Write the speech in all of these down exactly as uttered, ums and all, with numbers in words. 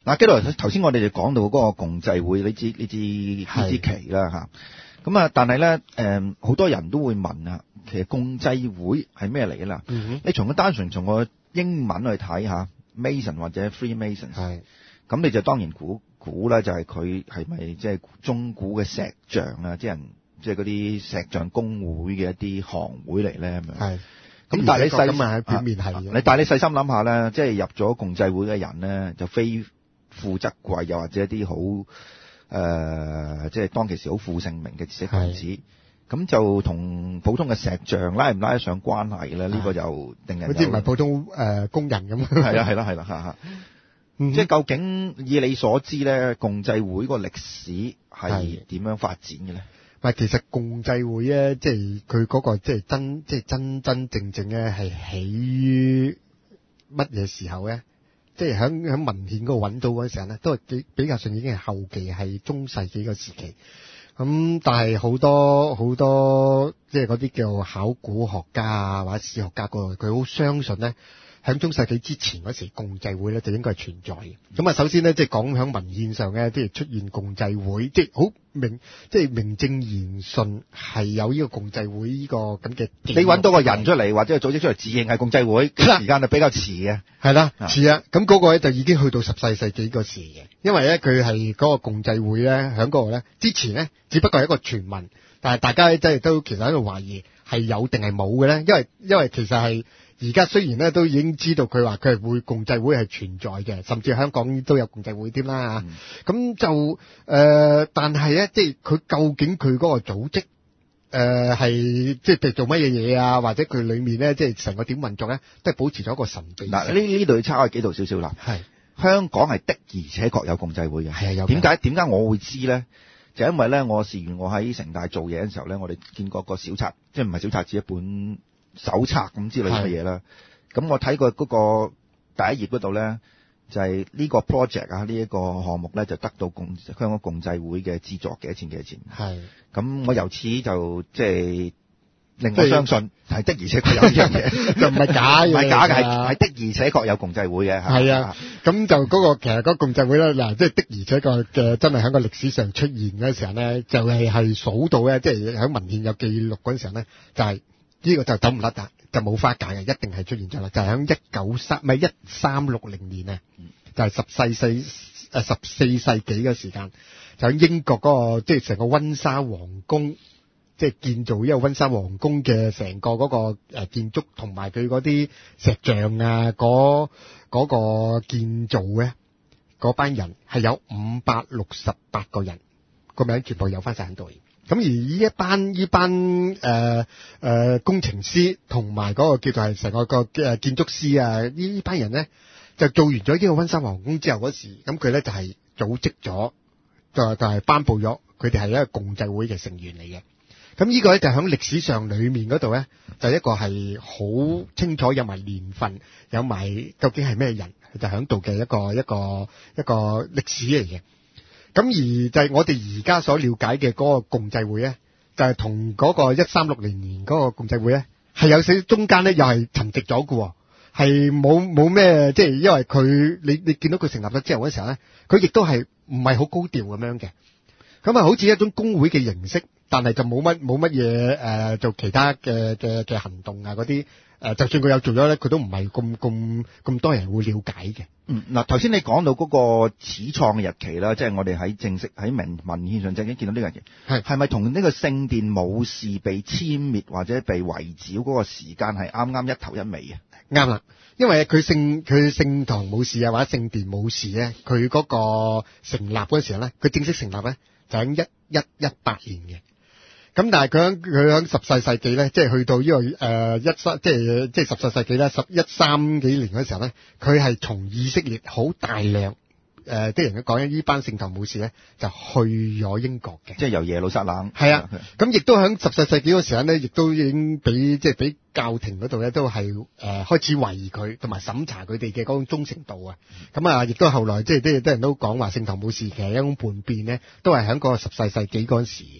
嗱，基來頭先我哋就講到嗰個共濟會呢支呢支呢支旗啦嚇，咁啊，但係咧誒好多人都會問啊，其實共濟會係咩嚟嘅啦？ 嗯、 你從個單純從個英文去睇下 Mason 或者 Freemasons，係咁你就當然估估啦，就係佢係咪即係中古嘅石匠啊？啲人即係嗰啲石匠公會嘅一啲行會嚟咧咁樣。係。咁但係你細咁啊，表面係、啊。 你但係你細心諗下咧，即係入咗共濟會嘅人咧，就非富則貴，又或者一啲好誒，即係當其時好負盛名嘅知識分子，咁就同普通嘅石匠拉唔拉得上關係咧？呢、這個就定係好似唔係普通誒、呃、工人咁。 係啦，係啦，係啦，嚇嚇。即係究竟以你所知咧，共濟會個歷史係點樣發展嘅咧？ 唔係，其實共濟會咧，即係佢嗰個即係真，即係真真正正咧，係起於乜嘢時候咧？即係喺喺文獻嗰度揾到嗰陣時候咧，都係幾比較上已經係後期，係中世紀個時期。咁但係好多好多即係嗰啲叫考古學家啊或者史學家嗰個，佢好相信咧。喺中世紀之前嗰時，共濟會咧就應該係存在嘅。咁啊，首先咧，即係講喺文獻上咧，即係出現共濟會，即係好明，即係名正言順係有呢個共濟會呢個咁嘅。 你揾到個人出嚟，或者係組織出嚟自認係共濟會，時間就比較遲嘅。係啦，遲啊！咁嗰個咧就已經去到十四世紀嗰時嘅，因為咧佢係嗰個共濟會咧喺嗰個咧之前咧，只不過係一個傳聞，但係大家即係都其實喺度懷疑係有定係冇嘅咧，因為因為其實係。而家雖然咧都已經知道佢話佢係會共濟會係存在嘅，甚至香港都有共濟會添啦嚇。咁、嗯、就誒、呃，但係咧，即係佢究竟佢嗰個組織誒係即係做乜嘢嘢啊？或者佢裡面咧即係成個點運作咧，都係保持咗一個神秘。嗱，呢呢度要差開幾度少少啦。係香港係的而且確有共濟會嘅。係啊，有。點解點解我會知咧？就因為咧，我試完我喺城大做嘢嘅時候咧，我哋見過個小冊，即係唔係小冊子一本。手冊咁之類嘅嘢啦，咁我睇過嗰個第一頁嗰度咧，就係、是、呢個 project 啊，呢一個項目咧就得到共香港共濟會嘅資助幾多錢幾多錢。係，咁我由此就即係令我相信係的而且確有呢樣嘢，就唔係假嘅，唔係假嘅，係係的而且確有共濟會嘅。係啊，咁就嗰、那個其實嗰個共濟會咧，嗱即係的而且確嘅真係喺個歷史上出現嗰時候咧，就係係數到咧，即係喺文獻有記錄嗰陣時候咧，就係、是。呢、這個就走唔甩㗎，就冇花解嘅，一定係出現咗啦。就係喺一九三唔係一三六零年啊，就係十四世誒十四世紀嘅時間，就喺英國嗰、那個即係成個溫莎皇宮，即係建造呢個溫莎皇宮嘅成個嗰個誒建築同埋佢嗰啲石像啊，嗰、那、嗰個建造嘅嗰班人係有五百六十八個人，個名全部有翻晒喺度。咁而呢一班呢班誒誒、呃呃、工程師同埋嗰個叫做係成個個誒建築師啊，呢班人咧就做完咗呢個溫莎皇宮之後嗰時，咁佢咧就係、是、組織咗，就就係頒布咗佢哋係一個共濟會嘅成員嚟嘅。咁呢個咧就喺歷史上裏面嗰度咧，就一個係好清楚有埋年份，有埋究竟係咩人，就喺度嘅一個一個一個歷史嚟嘅。咁而就係我哋而家所了解嘅嗰個共濟會咧，就係同嗰個一三六零年嗰個共濟會咧，係有少少中間咧又係沉寂咗嘅，係冇冇咩，即係因為佢你你見到佢成立咗之後嗰時候咧，佢亦都係唔係好高調咁樣嘅，咁啊好似一種工會嘅形式，但係就冇乜冇乜嘢誒做其他嘅嘅嘅行動啊嗰啲。誒，就算佢有做咗咧，佢都唔係咁咁咁多人會了解嘅。嗯，嗱，頭先你講到嗰個始創嘅日期啦，即係我哋喺正式喺文文獻上正經見到呢樣嘢，係係咪同呢個聖殿武士被殲滅或者被圍剿嗰個時間係啱啱一頭一尾啊？啱啦，因為佢聖佢聖堂武士啊或者聖殿武士咧，佢嗰個成立嗰時候咧，佢正式成立咧就喺一一一八年嘅。咁但係佢喺佢喺十四世紀咧，即係去到呢、這個誒一三，即係即係十四世紀咧，十一三幾年嗰時候咧，佢係從以色列好大量誒啲、呃、人講緊呢班聖堂武士咧，就去咗英國嘅，即係由耶路撒冷。係啊，咁亦都喺十四世紀嗰時候咧，亦都已經俾即係俾教廷嗰度咧，都係誒、呃、開始懷疑佢，同埋審查佢哋嘅嗰種忠誠度啊。咁啊，亦都後來即係啲啲人都講話聖堂武士其實一種叛變咧，都係喺個十四世紀嗰時。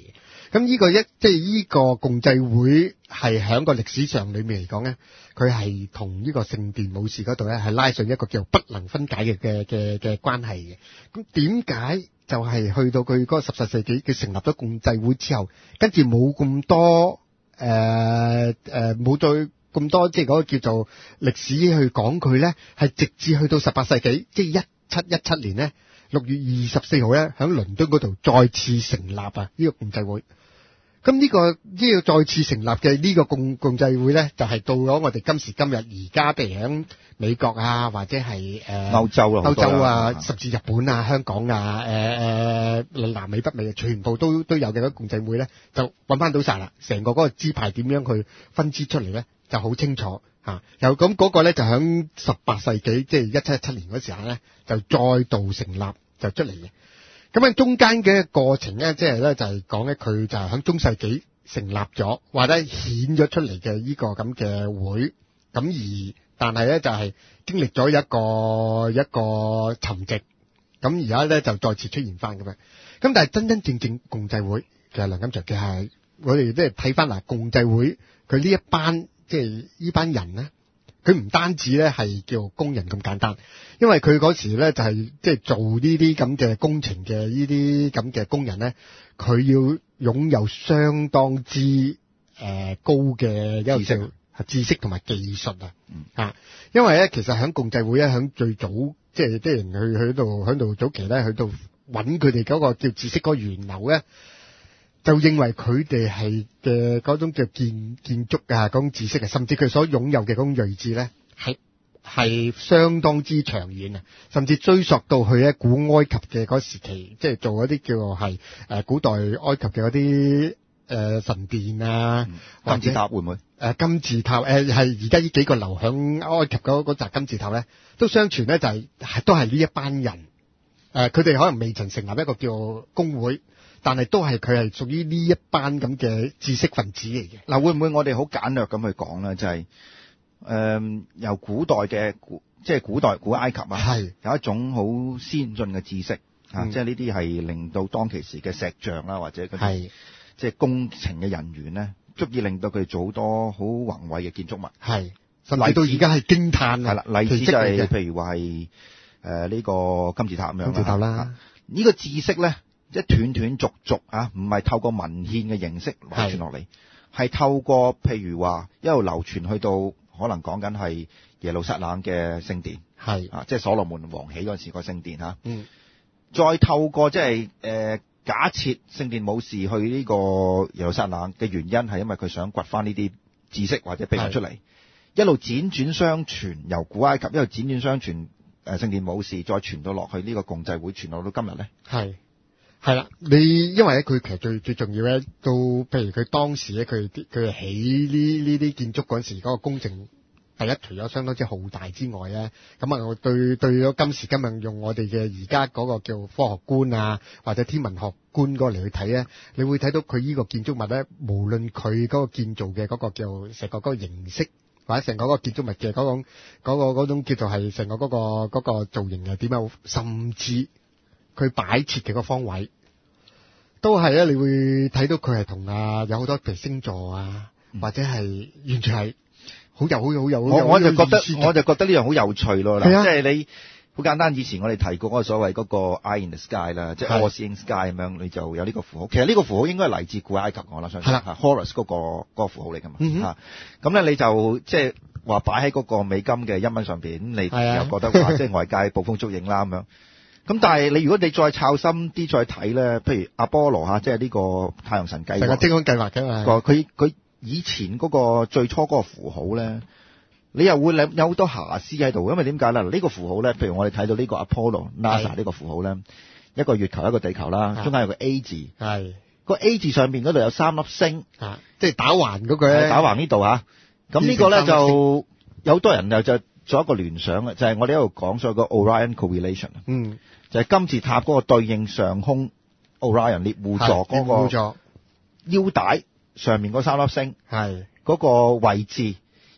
咁呢個一即係呢個共濟會係喺個歷史上裏面嚟講咧，佢係同呢個聖殿武士嗰度咧係拉上一個叫不能分解嘅嘅嘅嘅關係嘅。咁點解就係去到佢嗰個十四世紀佢成立咗共濟會之後，跟住冇咁多誒誒冇再咁多即係嗰個叫做歷史去講佢咧，係直至去到十八世紀，即係一七一七年咧六月二十四號咧，喺倫敦嗰度再次成立啊！呢個共濟會。咁呢個呢個再次成立嘅呢個共共濟會咧，就係到咗我哋今時今日而家，譬如喺美國啊，或者係誒歐洲啊， 歐洲啊， 啊甚至日本啊、香港啊、誒誒南美北美啊，全部都都有嘅嗰個共濟會咧，就揾翻到晒啦。成個嗰個支派點樣去分支出嚟咧，就好清楚嚇。又咁嗰個咧就喺十八世紀，即係一七一七年嗰時候咧，就再度成立就出嚟嘅。咁喺中間嘅過程咧，即係咧就係講咧，佢就係喺中世紀成立咗，或者顯咗出嚟嘅呢個咁嘅會。咁而但係咧就係經歷咗一個一個沉寂，咁而家咧就再次出現翻咁樣。咁但係真真正正共濟會，其實梁錦祥嘅係我哋即係睇翻嗱，共濟會佢呢一班即係呢班人咧。佢唔單止咧係叫工人咁簡單，因為佢嗰時咧就係即係做呢啲咁嘅工程嘅呢啲咁嘅工人咧，佢要擁有相當之誒、呃、高嘅一個叫知識同埋技術啊， 嗯、 啊，因為咧其實喺共濟會咧喺最早即係啲人去去度喺度早期咧去到揾佢哋嗰個叫知識嗰個源流咧。就認為佢哋係嘅嗰種叫建建築啊，嗰種知識啊，甚至佢所擁有嘅嗰種睿智咧，係係相當之長遠啊，甚至追溯到去咧古埃及嘅嗰時期，即係做嗰啲叫做係誒古代埃及嘅嗰啲誒神殿啊， 嗯、金字塔會唔會？誒、 呃、金字塔誒係而家呢幾個留響埃及嗰嗰紮金字塔咧，都相傳咧就係、係、都係呢一班人誒，佢哋可能未曾成立一個叫公會。但係都係佢係屬於呢一班咁嘅知識分子嚟嘅。 嗱，會唔會我哋好簡略咁去講咧？就係、是、誒、呃、由古代嘅古，即係古代古埃及啊，係有一種好先進嘅知識、嗯、啊，即係呢啲係令到當其時嘅石像啦，或者嗰啲即係工程嘅人員咧，足以令到佢哋做好多好宏偉嘅建築物。係，甚至到而家係驚嘆係啦。例子就係、是、譬如話係誒呢個金字塔咁樣啦。金字塔啦，呢、啊這個知識咧。即斷斷續續啊，唔係透過文獻嘅形式流傳落嚟，係透過譬如話一路流傳去到可能講緊係耶路撒冷嘅聖殿，係啊，即係所羅門王起嗰陣時個聖殿嚇。嗯，再透過即係誒假設聖殿武士去呢個耶路撒冷嘅原因係因為佢想掘翻呢啲知識或者秘密出嚟，一路輾轉相傳，由古埃及一路輾轉相傳誒聖殿武士，再傳到落去呢個共濟會，傳到到今日咧。係。係啦，你因為咧，佢其實最最重要咧，到譬如佢當時咧，佢佢起呢呢啲建築嗰陣時，嗰個工程第一除咗相當之浩大之外咧，咁啊，我對對咗今時今日用我哋嘅而家嗰個叫科學觀啊，或者天文學觀嗰嚟去睇咧，你會睇到佢呢個建築物咧，無論佢嗰個建造嘅嗰個叫成個嗰個形式，或者成個嗰個建築物嘅嗰種嗰個嗰種叫做係成個嗰個嗰個造型係點樣，甚至佢擺設嘅個方位，都係咧，你會睇到佢係同啊有好多譬如星座啊，嗯、或者係完全係好有好有好有。我我就覺得我就覺得呢樣好有趣咯。係啊，即係你好簡單。以前我哋提過嗰個所謂嗰個 Eye in the Sky 啦，即係 All Seeing Sky 咁樣，你就有呢個符號。其實呢個符號應該係嚟自古埃及我啦，相信係啦 Horus 嗰個嗰個符號嚟㗎嘛。嗯咁咧、啊、你就即係話擺喺嗰個美金嘅英文上邊，你又覺得話即係外界捕風捉影啦咁樣。咁但係你如果你再抄深啲再睇咧，譬如阿波羅嚇，即係呢個太陽神計劃，成個精光計劃嘅嘛。佢佢以前嗰個最初嗰個符號咧，你又會有好多瑕疵喺度，因為點解咧？呢、呢個符號咧，譬如我哋睇到呢個阿波羅 NASA 呢個符號咧，一個月球一個地球啦，中間有個 A 字，係個 A 字上面嗰度有三粒星，啊、即係打橫嗰個咧，打橫呢度嚇。咁呢個咧就有好多人又就做一個聯想嘅，就係、是、我哋喺度講咗個 Orion Correlation，嗯，就係金字塔嗰個對應上空 Orion 獵戶座嗰個腰帶上面嗰三粒星，係嗰個位置，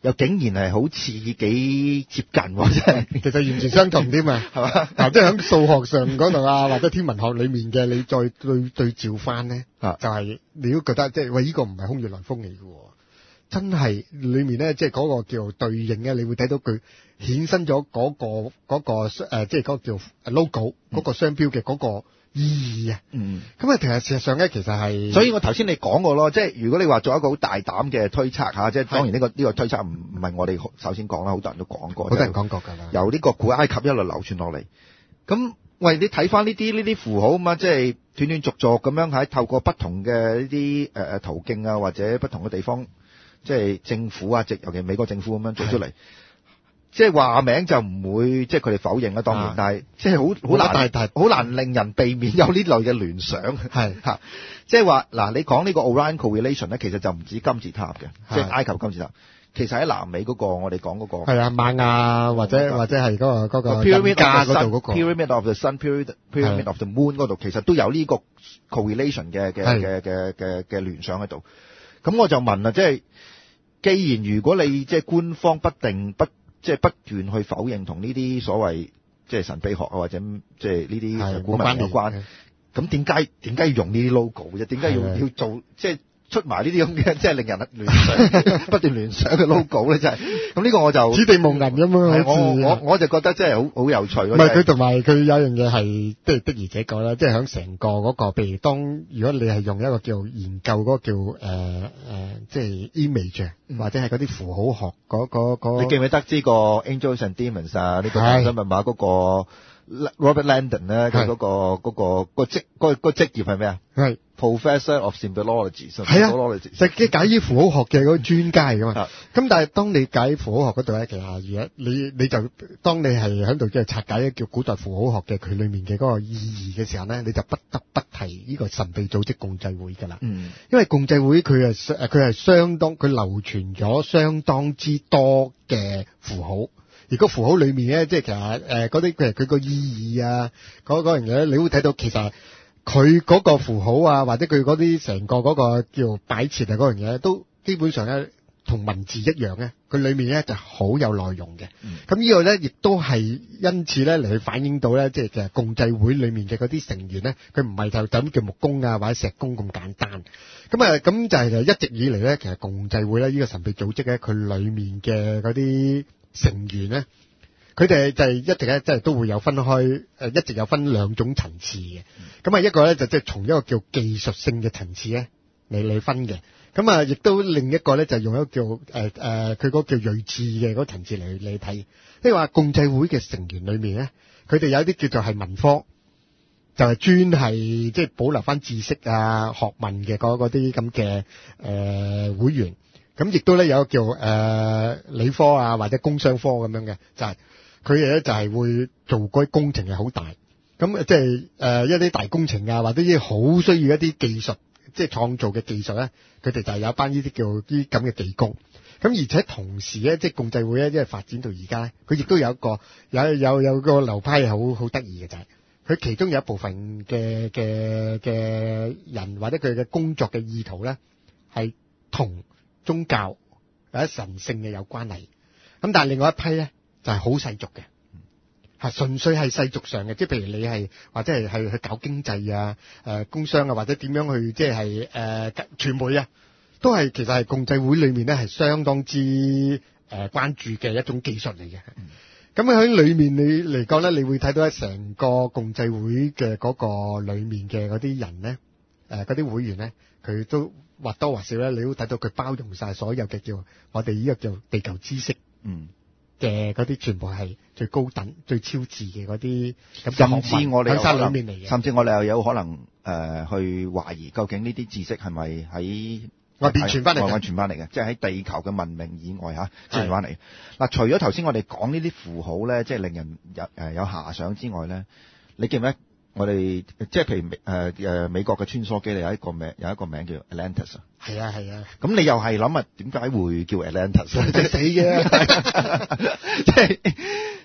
又竟然係好似幾接近喎，真係。 其實完全相同添嘛， 係嘛？ 嗱，即係喺數學上嗰度啊，或者天文學裏面嘅，你再對對照翻咧， 啊就係你都覺得即係喂，呢個唔係空穴來風嚟嘅喎，真係裏面咧，即係嗰個叫對應咧，你會睇到佢衍生咗嗰個嗰個誒，即係嗰個叫 logo 嗰個商標嘅嗰個意義啊。 嗯。 咁啊，其實事實上咧，其實係， 所以我頭先你講過咯，即係如果你話做一個好大膽嘅推測嚇，即係當然呢個呢個推測唔唔係我哋首先講啦，好多人都講過， 好多人講過㗎啦， 由呢個古埃及一路流傳落嚟。咁喂，你睇翻呢啲呢啲符號啊嘛，即係斷斷續續咁樣喺透過不同嘅呢啲誒誒途徑啊，或者不同嘅地方，即係政府啊，即尤其美國政府咁樣做出嚟。即係話名就唔會，即係佢哋否認啦，當然，啊、但係即係好好難，好難令人避免有呢類嘅聯想，係嚇。即係話嗱，你講呢個 Orion Correlation 咧，其實就唔止金字塔嘅，即係埃及金字塔。其實喺南美嗰個我哋講嗰個係啊，瑪雅或者或者係嗰個嗰個 Pyramid 加嗰度嗰個 Pyramid of the Sun Pyramid Pyramid of the Moon 嗰度，其實都有呢個 correlation 嘅嘅嘅嘅嘅嘅聯想喺度。咁我就問啦，即係既然如果你即係官方不定不即係不斷去否認同呢啲所謂即係神秘學啊，或者即係呢啲古文有關，咁點解點解要用呢啲 logo 啫？點解要要做即係出埋呢啲咁嘅即係令人聯想不斷聯想嘅 logo 咧？真係咁呢個我就此地無銀咁樣。 我我我就覺得真係好好有趣咯。 唔係佢同埋佢有樣嘢係即係的而且確啦，即係喺成個嗰個，譬如當如果你係用一個叫研究嗰個叫誒誒即係 image 或者係嗰啲符號學嗰嗰嗰， 你記唔記得知個 Angels and Demons 啊？呢個新密碼嗰個 Robert Landon 咧，佢嗰個嗰個個職嗰個職業係咩啊？係 Professor of Symbology， 係啊，即係解依符號學嘅嗰個專家嚟噶嘛。咁但係當你解符號學嗰度咧，其實如果你你就當你係喺度即係拆解叫古代符號學嘅佢裏面嘅嗰個意義嘅時候咧，你就不得不提呢個神秘組織共濟會噶啦。嗯，因為共濟會佢係誒佢係相當佢流傳咗相當之多嘅符號。而個符號裏面咧，即係其實誒嗰啲佢佢個意義啊，嗰嗰樣嘢，你會睇到其實佢嗰個符號啊，或者佢嗰啲成個嗰個叫擺設啊嗰樣嘢，都基本上咧同文字一樣咧，佢裏面咧就好有內容嘅。咁、嗯、呢個咧亦都係因此咧嚟去反映到咧，即係其實共濟會裏面嘅嗰啲成員咧，佢唔係就咁叫木工啊或者石工咁簡單。咁啊咁就係一直以嚟咧，其實共濟會咧呢個神秘組織咧，佢裏面嘅嗰啲成員咧，佢哋就係一直咧，即係都會有分開，誒，一直有分兩種層次嘅。咁啊，一個咧就即係從一個叫技術性嘅層次咧嚟嚟分嘅。咁啊，亦都另一個咧就用一個叫誒誒，佢嗰個叫睿智嘅嗰個層次嚟嚟睇。即係話共濟會嘅成員裏面咧，佢哋有一啲叫做係文科，就係專係即係保留翻知識啊、學問嘅嗰嗰啲咁嘅誒會員。咁亦都咧有一個叫誒、呃、理科啊或者工商科咁樣嘅，就係佢哋咧就係會做嗰啲工程係好大，咁即係誒一啲大工程啊或者啲好需要一啲技術，即係創造嘅技術咧，佢哋就係有一班呢啲叫啲咁嘅技工。咁而且同時咧，即係共濟會咧，即係發展到而家咧，佢亦都有一個有有有個流派係好好得意嘅，就係、是、佢其中有一部分嘅嘅嘅人或者佢嘅工作嘅意圖咧係同宗教或者神聖嘅有關係，咁但係另外一批咧就係好世俗嘅，係純粹係世俗上嘅，即係譬如你係或者係係去搞經濟啊、誒、呃、工商啊，或者點樣去即係誒傳媒啊，都係其實係共濟會裏面咧係相當之誒、呃、關注嘅一種技術嚟嘅。咁喺裏面你嚟講咧，你會睇到成個共濟會嘅嗰個裏面嘅嗰啲人咧，誒嗰啲會員咧，佢都或多或少咧，你都睇到佢包容晒所有嘅叫我哋呢個叫地球知識，嗯嘅嗰啲全部係最高等、最超智嘅嗰啲， 甚至我哋喺山裏面嚟嘅， 甚至我哋又有可能誒、呃、去懷疑究竟呢啲知識係咪喺外邊傳翻嚟嘅， 外邊傳翻嚟嘅，即係喺地球嘅文明以外嚇傳翻嚟。嗱，除咗頭先我哋講呢啲符號咧，即係令人有誒有遐想之外咧，你記唔記得？我哋即係譬如誒誒、呃、美國嘅穿梭機咧，有一個名有一個名叫 Atlantis 啊。 係啊係啊。咁你又係諗啊？點解會叫 Atlantis？ 即係死嘅。 即係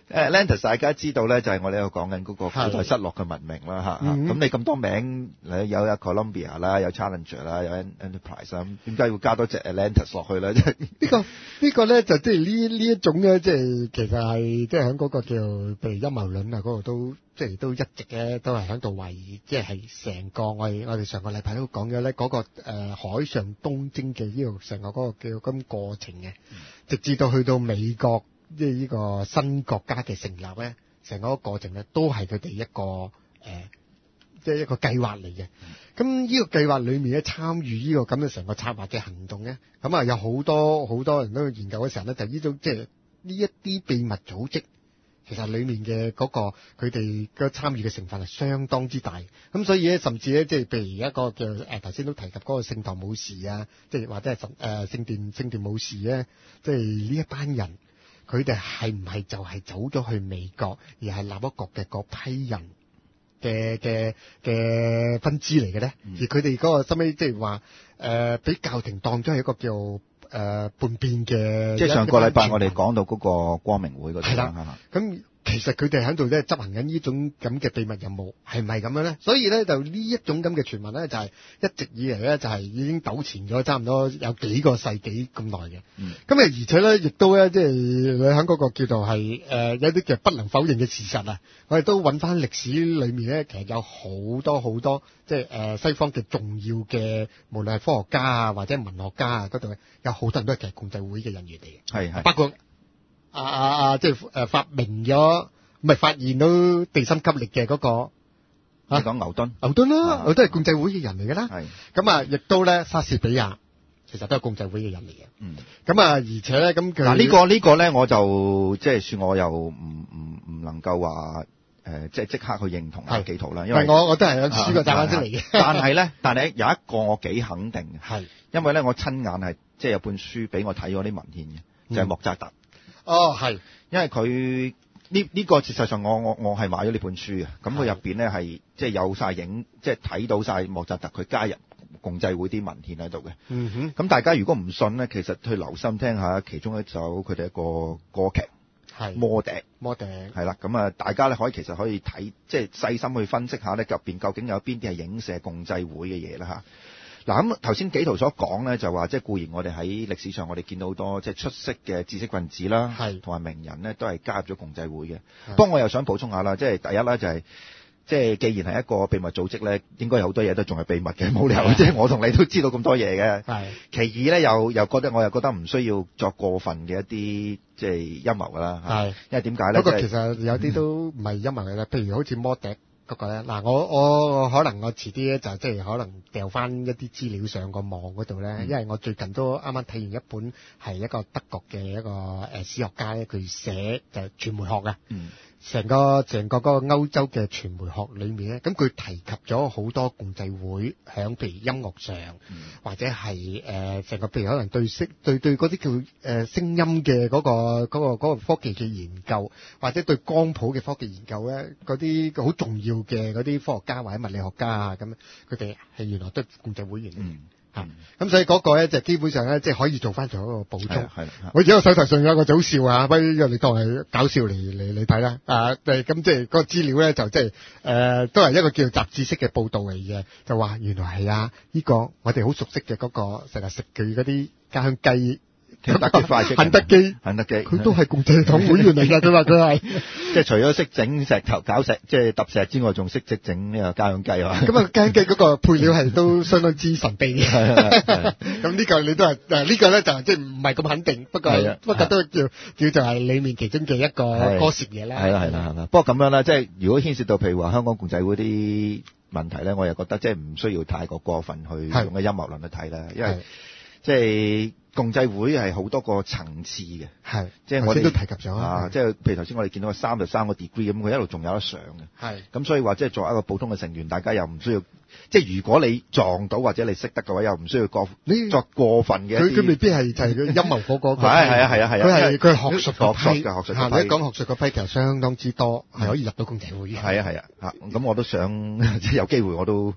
Atlantis 大家知道咧，就係我哋喺度講緊嗰個古代失落嘅文明啦嚇。咁、 嗯、 你咁多名，你有有 Columbia 啦，有 Challenger 啦，有 Enterprise 啦，點解要加多隻 Atlantis 落去咧？呢、 這個呢、這個咧就即係呢呢一種咧，即係其實係即係喺嗰個叫譬如陰謀論啊嗰度都即係都一直咧都係喺度懷疑，即係成個我哋我哋上個禮拜都講咗咧嗰個、呃、海上東征嘅呢個成個嗰個叫咁過程嘅，直至到去到美國。即係呢個新國家嘅成立咧，成個過程咧都係佢哋一個誒、呃，即係一個計劃嚟嘅。咁呢個計劃裏面咧，參與呢個咁嘅成個策劃嘅行動咧，咁啊有好多好多人都研究嘅時候咧，就呢種即係呢一啲秘密組織，其實裏面嘅嗰、嗰個佢哋嘅參與嘅成分係相當之大。咁所以咧，甚至咧，即係譬如一個叫誒頭先都提及嗰個聖堂武士啊，即係或者係神誒聖殿聖殿武士咧，即係呢一班人。佢哋係唔係就係走咗去美國，而係立一國嘅嗰批人嘅嘅嘅分支嚟嘅咧？嗯、而佢哋嗰個收尾即係話誒，俾、呃、教廷當咗係一個叫誒、呃、叛變嘅。即係上個禮拜我哋講到嗰個光明會嗰度。係啦， 咁。其實佢哋喺度咧執行緊呢種咁嘅秘密任務，係唔係咁樣咧？所以咧就呢一種咁嘅傳聞咧，就係、是、一直以嚟咧就係已經糾纏咗差唔多有幾個世紀咁耐嘅。咁啊、嗯，而且咧亦都咧即係你喺嗰個叫做係誒、呃、有啲嘅不能否認嘅事實啊，我哋都揾翻歷史裏面咧，其實有好多好多即係誒西方嘅重要嘅，無論係科學家啊或者文學家啊嗰度，有好多人都係其實共濟會嘅人員嚟嘅。 係係， 包括。啊啊啊！即係誒發明咗，唔係發現到地心吸力嘅嗰、那個。 你講牛頓？ 牛頓啦，牛頓係共濟會嘅人嚟㗎啦。係。咁啊，亦都咧，莎士比亞其實都係共濟會嘅人嚟嘅。嗯。咁啊，而且咧，咁佢嗱呢個呢個咧，我就即係算我又唔唔唔能夠話誒，即係即刻去認同阿紀陶啦，因為我我都係有書過摘翻出嚟嘅。 但係咧，但係有一個我幾肯定嘅， 係因為咧我親眼係即係有本書俾我睇嗰啲文獻嘅，就係、是、莫扎特。 哦，係， 因為佢呢呢個事實上我我我係買咗呢本書嘅，咁佢入邊咧係即係有晒影，即係睇到晒莫扎特佢加入共濟會啲文獻喺度嘅。嗯哼，咁大家如果唔信咧，其實去留心聽下其中一首佢哋一個歌劇，係魔笛， 魔笛， 係啦，咁啊大家咧可以其實可以睇，即係細心去分析下咧入邊究竟有邊啲係影射共濟會嘅嘢啦嚇。嗱咁頭先紀陶所講咧，就話即係固然我哋喺歷史上我哋見到好多即係出色嘅知識分子啦，係同埋名人咧都係加入咗共濟會嘅。不過我又想補充下啦，即係第一啦就係即係既然係一個秘密組織咧，應該有好多嘢都仲係秘密嘅，冇理由即係我同你都知道咁多嘢嘅。係。其二咧又又覺得我又覺得唔需要作過分嘅一啲即係陰謀㗎啦。係。因為點解咧？ 不過其實有啲都唔係陰謀嘅啦，譬如好似魔笛。嗰個咧，嗱我我可能我遲啲咧就即係可能掉翻一啲資料上個網嗰度咧，嗯、因為我最近都啱啱睇完一本係一個德國嘅一個誒史學家咧，佢寫就係傳媒學嘅。嗯。成個成個嗰個歐洲嘅傳媒學裏面咧，咁佢提及咗好多共濟會響譬如音樂上，嗯、或者係誒成個譬如可能對聲對對嗰啲叫誒、呃、聲音嘅嗰、嗰個嗰、嗰個嗰、嗰個科技嘅研究，或者對光譜嘅科技研究咧，嗰啲好重要嘅嗰啲科學家或者物理學家啊，咁佢哋係原來都係共濟會員。嗯。咁、嗯、所以嗰個咧就基本上咧即係可以做翻做一個補充。係我而家個手頭上有個早笑啊，不如你當係搞笑嚟嚟嚟睇啦。啊，咁即係嗰個資料咧就即係誒都係一個叫做雜誌式嘅報導嚟嘅，就話原來係啊呢、這個我哋好熟悉嘅嗰、那個成日食佢嗰啲家鄉雞。肯德基快速，肯德基，肯德基，佢都係共濟黨會員嚟㗎。佢話佢係， 即係除咗識整石頭搞石，即係揼石之外，仲識即整呢個家鄉雞啊！ 咁啊，家鄉雞嗰個配料係都相當之神秘嘅。咁呢個你都係，誒呢個咧就即係唔係咁肯定，不過不過都叫叫做係裡面其中嘅一個歌詞嘢啦。係啦係啦係啦。 不過咁樣啦，即係如果牽涉到譬如話香港共濟會啲問題咧，我又覺得即係唔需要太過過分去用個陰謀論去睇啦，因為即係。共濟會係好多個層次嘅，係即係我哋都提及咗啊！即係譬如頭先我哋見到三十三個 degree 咁，佢一路仲有得上嘅，係咁所以話即係作為一個普通嘅成員，大家又唔需要即係如果你撞到或者你識得嘅話，又唔需要過你作過分嘅。佢佢未必係就係佢陰謀嗰個， 係係啊係啊係啊！ 佢係佢係學術嗰批嘅學術嗰批。 你講學術嗰批其實相當之多，係可以入到共濟會嘅。 係啊係啊嚇！咁我都想即係有機會我都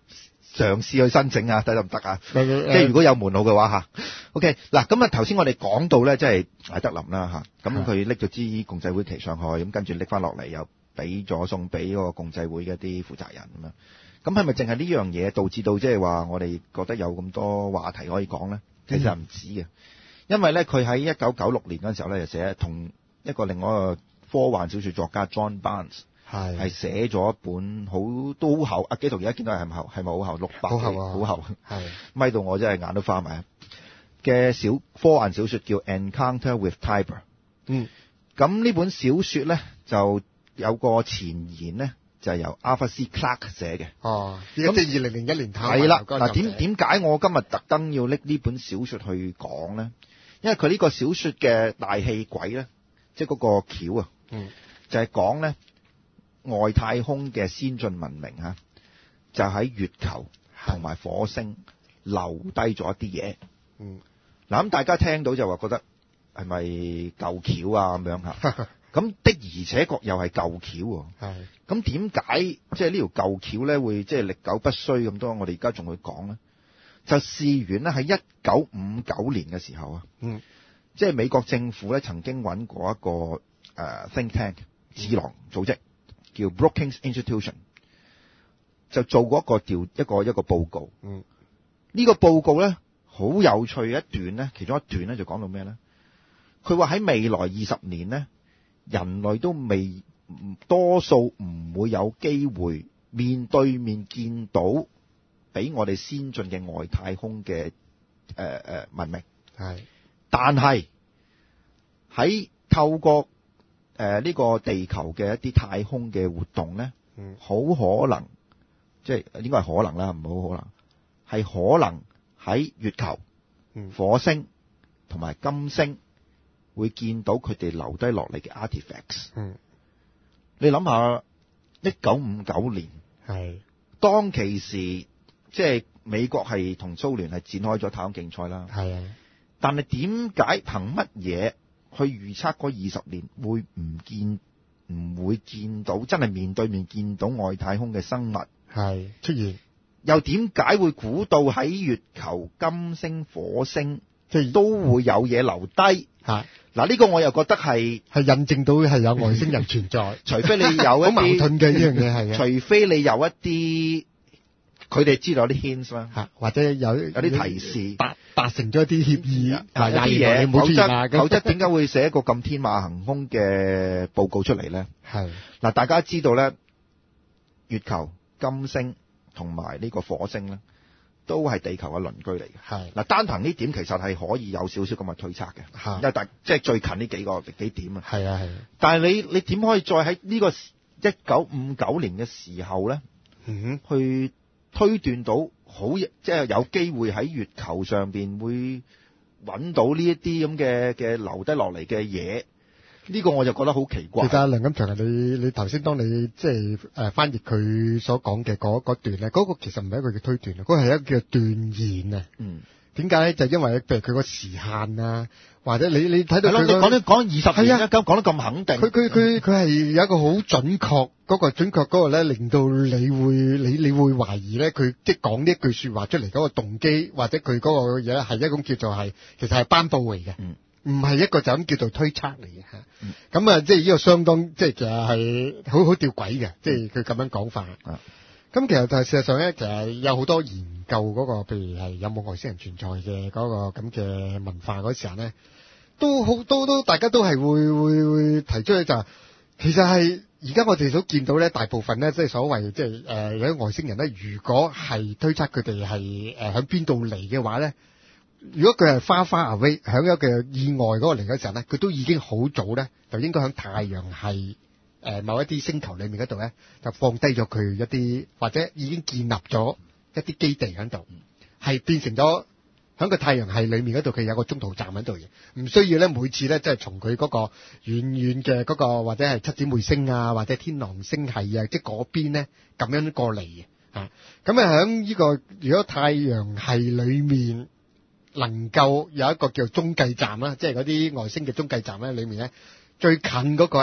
嘗試去申請啊，睇得唔得啊？即即係如果有門路嘅話嚇。OK，嗱咁啊頭先我哋講到咧，即係艾德林啦嚇，咁佢拎咗支共濟會旗上去，咁跟住拎翻落嚟又俾咗送俾嗰個共濟會嘅一啲負責人咁樣。咁係咪淨係呢樣嘢導致到即係話我哋覺得有咁多話題可以講咧？其實唔止嘅，因為咧佢喺一九九六年嗰陣時候咧就寫同一個另外一個科幻小説作家 John Barnes 係係寫咗一本好都好厚，阿基圖而家見到係咪厚？係咪好厚？六百幾，好厚，好厚，係咪到我真係眼都花埋嘅小科幻小説叫 Encounter with Tiber。嗯，咁呢本小説咧就有個前言咧。就係由 Arthur C. Clarke 寫嘅。哦， 咁即係二零零一年睇。 係啦，嗱點點解我今日特登要拎呢本小説去講咧？因為佢呢個小説嘅大氣軌咧，即係嗰個橋啊，嗯，就係講咧外太空嘅先進文明嚇，就喺月球同埋火星留低咗一啲嘢。嗯，嗱咁大家聽到就話覺得係咪舊橋啊咁樣嚇？咁的而且確又係舊橋喎。係。咁點解即係呢條舊橋咧會即係歷久不衰咁多？我哋而家仲會講咧，就事緣咧喺一九五九年嘅時候啊，嗯，即係美國政府咧曾經揾過一個誒、呃、think tank 智囊組織，叫 Brookings Institution， 就做過一個調一個一個報告。嗯，呢、這個報告咧好有趣一段咧，其中一段咧就講到咩咧？佢話喺未來二十年咧，人類都未。多數唔會有機會面對面見到比我哋先進嘅外太空嘅誒誒文明，係，但係喺透過誒呢、呃這個地球嘅一啲太空嘅活動咧，嗯，好可能即係應該係可能啦，唔好可能係可能喺月球、嗯、火星同埋金星會見到佢哋留低落嚟嘅 artifacts。嗯。你諗下，一九五九年係當其時，即係美國係同蘇聯係展開咗太空競賽啦。係啊，但係點解憑乜嘢去預測嗰二十年會唔見唔會見到真係面對面見到外太空嘅生物係出現？又點解會估到喺月球、金星、火星即係都會有嘢留低？嚇！嗱，呢個我又覺得係係印證到係有外星人存在，除非你有一啲好矛盾嘅呢樣嘢係嘅，除非你有一啲佢哋知道有啲 hints 啦，嚇，或者有有啲提示達達成咗一啲協議，嗱，有啲嘢，否則否則點解會寫一個咁天馬行空嘅報告出嚟咧？係嗱，大家知道咧，月球、金星同埋呢個火星咧，都係地球嘅鄰居嚟嘅。係嗱，單憑呢點其實係可以有少少咁嘅推測嘅。係，因為大即係最近呢幾個幾點啊。係啊係。但係你你點可以再喺呢個一九五九年嘅時候咧，嗯哼，去推斷到好即係有機會喺月球上邊會揾到呢一啲咁嘅嘅留低落嚟嘅嘢？呢個我就覺得好奇怪。其實梁錦祥，你你頭先當你即係誒翻譯佢所講嘅嗰嗰段咧，嗰個其實唔係一個叫推斷啊，嗰個係一個叫斷言啊。嗯。點解咧？就因為譬如佢個時限啊，或者你你睇到佢講得講二十年啦，咁講得咁肯定。佢佢佢佢係有一個好準確嗰個準確嗰個咧，令到你會你你會懷疑咧，佢即係講呢一句説話出嚟嗰個動機，或者佢嗰個嘢係一種叫做係其實係頒布嚟嘅。嗯。唔係一個就咁叫做推測嚟嘅嚇，咁、嗯、啊即係呢個相當即係其實係好好吊詭嘅，即係佢咁樣講法。咁、嗯、其實就係事實上咧，其實有好多研究嗰、那個，譬如係有冇外星人存在嘅嗰、那個咁嘅文化嗰時候咧，都好都都大家都係會會會提出去就係、是，其實係而家我哋所見到咧，大部分咧即係所謂即係誒有啲外星人咧，如果係推測佢哋係誒喺邊度嚟嘅話咧。如果佢係 far far away 響一個意外嗰個嚟嘅時候咧，佢都已經好早咧，就應該響太陽系誒某一啲星球裏面嗰度咧，就放低咗佢一啲，或者已經建立咗一啲基地喺度，係變成咗響個太陽系裏面嗰度，佢有個中途站喺度嘅，唔需要咧每次咧即係從佢嗰個遠遠嘅嗰個或者係七姊妹星啊，或者天狼星系啊，即係嗰邊咧咁樣過嚟嘅啊。咁啊響呢個如果太陽系裏面。能夠有一個叫中繼站啦，即係嗰啲外星嘅中繼站咧，裏面咧最近嗰個咧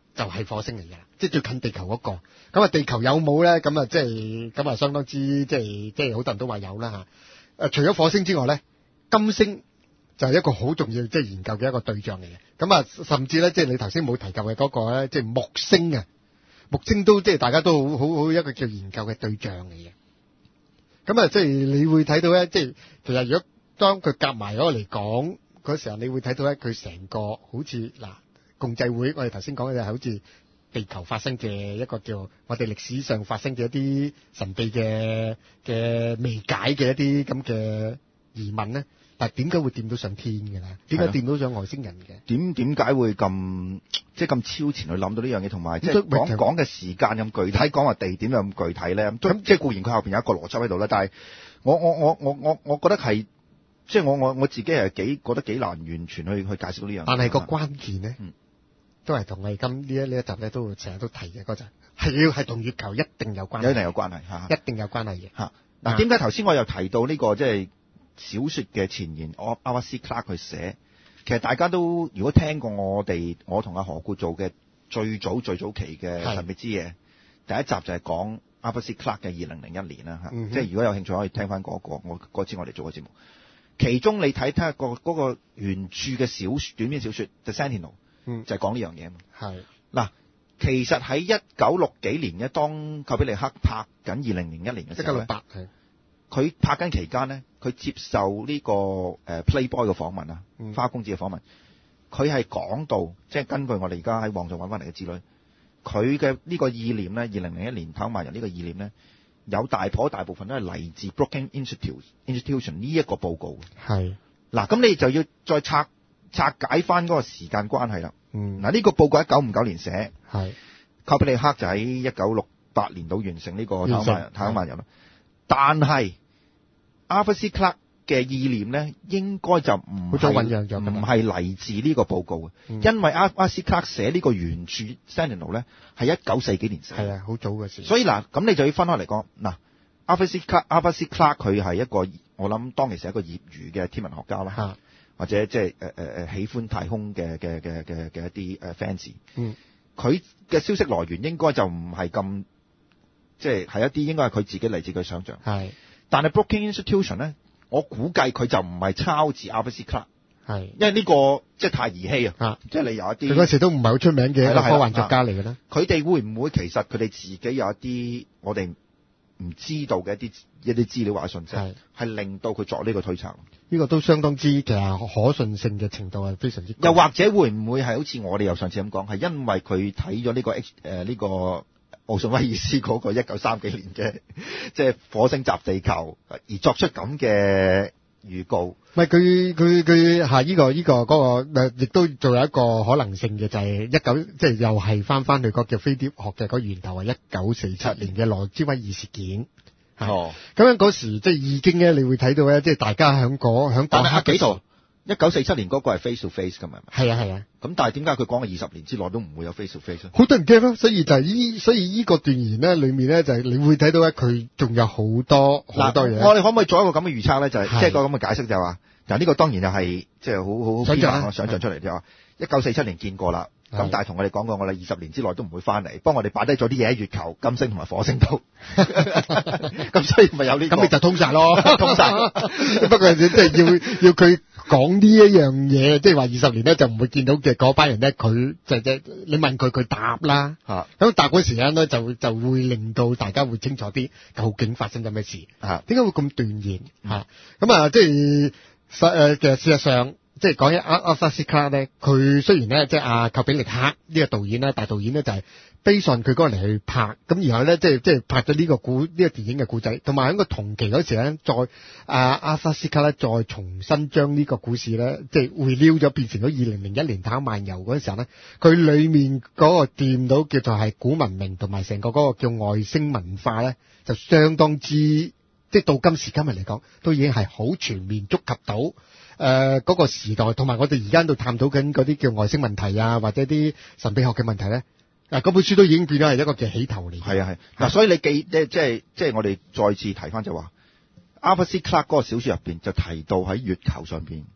就係火星嚟㗎啦，即係最近地球嗰個。咁啊，地球有冇咧？咁啊，即係咁啊，相當之即係即係好多人都話有啦嚇。誒，除咗火星之外咧，金星就係一個好重要即係研究嘅一個對象嚟嘅。咁啊，甚至咧，即係你頭先冇提及嘅嗰個咧，即係木星啊，木星都即係大家都好好好一個叫研究嘅對象嚟嘅。咁啊，即係你會睇到咧，即係其實如果當佢夾埋嗰個嚟講嗰時候，你會睇到咧，佢成個好似嗱共濟會，我哋頭先講嘅就係好似地球發生嘅一個叫我哋歷史上發生嘅一啲神秘嘅嘅未解嘅一啲咁嘅疑問咧。但係點解會掂到上天嘅咧？點解掂到上外星人嘅？ 點點解會咁即係咁超前去諗到呢樣嘢，同埋即係講講嘅時間咁具體，講話地點又咁具體咧？咁即係固然佢後邊有一個邏輯喺度啦，但係我我我我我我覺得係即係我我我自己係幾覺得幾難完全去去解釋到呢樣嘢。 但係個關鍵咧，嗯、都係同我哋今呢一呢一集咧都成日都提嘅嗰陣，係要係同月球一定有關係， 一定有關係嚇， 一定有關係嘅嚇。嗱，點解頭先我又提到呢、這個即係？小說嘅前言，阿阿瓦斯克拉佢寫，其實大家都如果聽過我哋我同阿何故做嘅最早最早期嘅神秘之夜，第一集就係講阿瓦斯克拉嘅二零零一年啦嚇，嗯、即係如果有興趣可以聽翻嗰、那個我嗰次我哋做嘅節目，其中你睇睇下個嗰個原著嘅小說短篇小說《The Sentinel》，嗯、就係講呢樣嘢啊嘛。係嗱，其實喺一九六幾年嘅當寇比力克拍緊二零零一年嘅時候咧。佢拍緊期間咧，佢接受呢、這個誒、呃、Playboy 嘅訪問啊，嗯、花公子嘅訪問，佢係講到，即係根據我哋而家喺網上揾翻嚟嘅資料，佢嘅呢個意念咧，二零零一年跑馬人呢個意念咧，有大頗大部分都係嚟自 Brookings Institution Institution 呢一個報告。係嗱，咁你就要再拆拆解翻嗰個時間關係啦。嗯，嗱呢個報告喺一九五九年寫，係寇比力克就喺一九六八年度完成呢個跑馬人跑馬人啦。但係阿瓦斯克拉嘅意念咧，應該就唔係唔係嚟自呢個報告嘅，嗯、因為阿瓦斯克拉寫呢個原著 Sentinel 咧係一九四幾年寫，係啊，好早嘅事。所以嗱，咁你就要分開嚟講，嗱，阿瓦斯克阿瓦斯克拉佢係一個，我諗當其時係一個業餘嘅天文學家啦，啊、或者即係誒誒誒喜歡太空嘅嘅嘅嘅嘅一啲誒 fans，嗯，佢嘅消息來源應該就唔係咁。即係係一啲應該係佢自己嚟自佢想象，係。但係 Brookings Institution 咧，我估計佢就唔係抄自阿瓦斯克拉，係。因為呢、這個即係太兒戲啊，即係你有一啲。佢嗰時都唔係好出名嘅科幻作家嚟嘅啦。佢哋會唔會其實佢哋自己有一啲我哋唔知道嘅一啲一啲資料或者信息，係係令到佢作呢個推測？呢個都相當之其實可信性嘅程度係非常之高。又或者會唔會係好似我哋又上次咁講，係因為佢睇咗呢個 H 誒呢個？奧遜威爾斯嗰個一九三幾年嘅即係火星襲地球而作出咁嘅預告，唔係佢佢佢係呢個呢、這個嗰、那個亦、呃、都仲有一個可能性嘅就係一九即係又係翻翻去個叫飛碟學嘅個源頭係一九四七年嘅羅茲威爾事件。哦，咁樣嗰時即係已經咧，你會睇到咧，即係大家響嗰響講下幾度。一九四七年嗰個係 face to face 㗎嘛？係啊係啊。咁但係點解佢講嘅二十年之內都唔會有 face to face 咧？好多人驚咯，所以就係依所以依個斷言咧，裡面咧就係你會睇到咧，佢仲有好多好多嘢。我哋可唔可以做一個咁嘅預測咧？就係即係個咁嘅解釋就係話，嗱呢個當然又係即係好好想像想像出嚟就話，一九四七年見過啦。咁但係同我哋講過，我哋二十年之內都唔會翻嚟，幫我哋擺低咗啲嘢喺月球、金星同埋火星度。咁所以咪有呢、這個？咁你就通殺咯，通殺。不過即係要要佢講呢一樣嘢，即係話二十年咧就唔會見到嘅嗰班人咧，佢就即係你問佢，佢答啦。嚇！咁答嗰時間咧就就會令到大家會清楚啲究竟發生咗咩事。嚇！點解會咁斷言？嚇！咁啊，即係實誒其實事實上。即係講起阿阿瓦斯克拉咧，佢雖然咧即係阿寇比力克呢個導演咧，大導演咧就係 base on佢嗰個嚟去拍，咁然後咧即係即係拍咗呢個故呢、這個電影嘅故仔，同埋喺個同期嗰時咧，再阿阿瓦斯克拉再重新將呢個故事咧，即係回溜咗變成咗二零零一年跑漫遊嗰陣時候咧，佢裡面嗰個掂到叫做係古文明同埋成個嗰個叫外星文化咧，就相當之即係到今時今日嚟講，都已經係好全面觸及到。誒嗰、呃那個時代，同埋我哋而家喺度探討緊嗰啲叫外星問題啊，或者啲神秘學嘅問題咧，嗱嗰本書都已經變咗係一個嘅起頭嚟。係啊係，嗱、啊、所以你記即係即係即係我哋再次提翻就話，阿瓦斯克拉嗰個小説入邊就提到喺月球上邊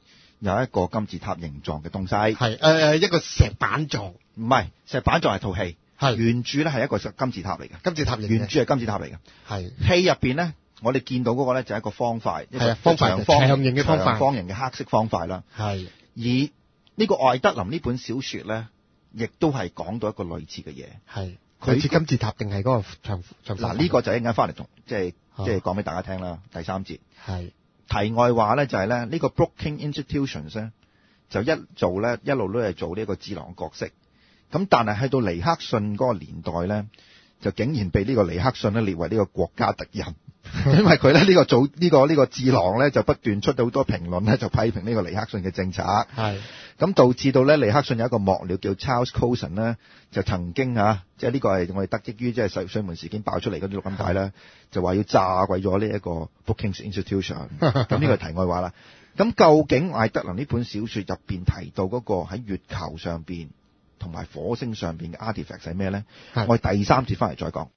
有一個金字塔形狀嘅東西， 係誒、呃、一個石板狀， 唔係石板狀係套戲， 係原著咧係一個金字塔嚟嘅， 金字塔形嘅， 原著係金字塔嚟嘅， 係戲入邊咧，我哋見到嗰個咧就係一個方塊，一個係啊方塊長方長形嘅方塊長方形嘅黑色方塊啦。 係而呢個愛德林呢本小說咧，亦都係講到一個類似嘅嘢。 係佢佢似金字塔定係嗰個長長嗱，呢個就一陣間翻嚟同即係啊即係講俾大家聽啦。第三節係題外話咧就係咧呢個 Brookings Institutions 咧就一做咧一路都係做呢個智囊嘅角色。咁但係去到尼克遜嗰個年代咧，就竟然被呢個尼克遜咧列為呢個國家敵人。因為佢咧呢個組呢、這個呢、這個智囊咧就不斷出到好多評論咧，就批評呢個尼克遜嘅政策， 係咁導致到咧尼克遜有一個幕僚叫 Charles Colson 咧，就曾經啊，即係呢個係我哋得益於即係水水門事件爆出嚟嗰啲錄音帶咧，就話要炸毀咗呢一個 Brookings Institution。咁呢個係題外話啦。咁究竟艾德林呢本小說入邊提到嗰個喺月球上邊同埋火星上邊嘅 artifact 係咩咧？我哋第三節翻嚟再講。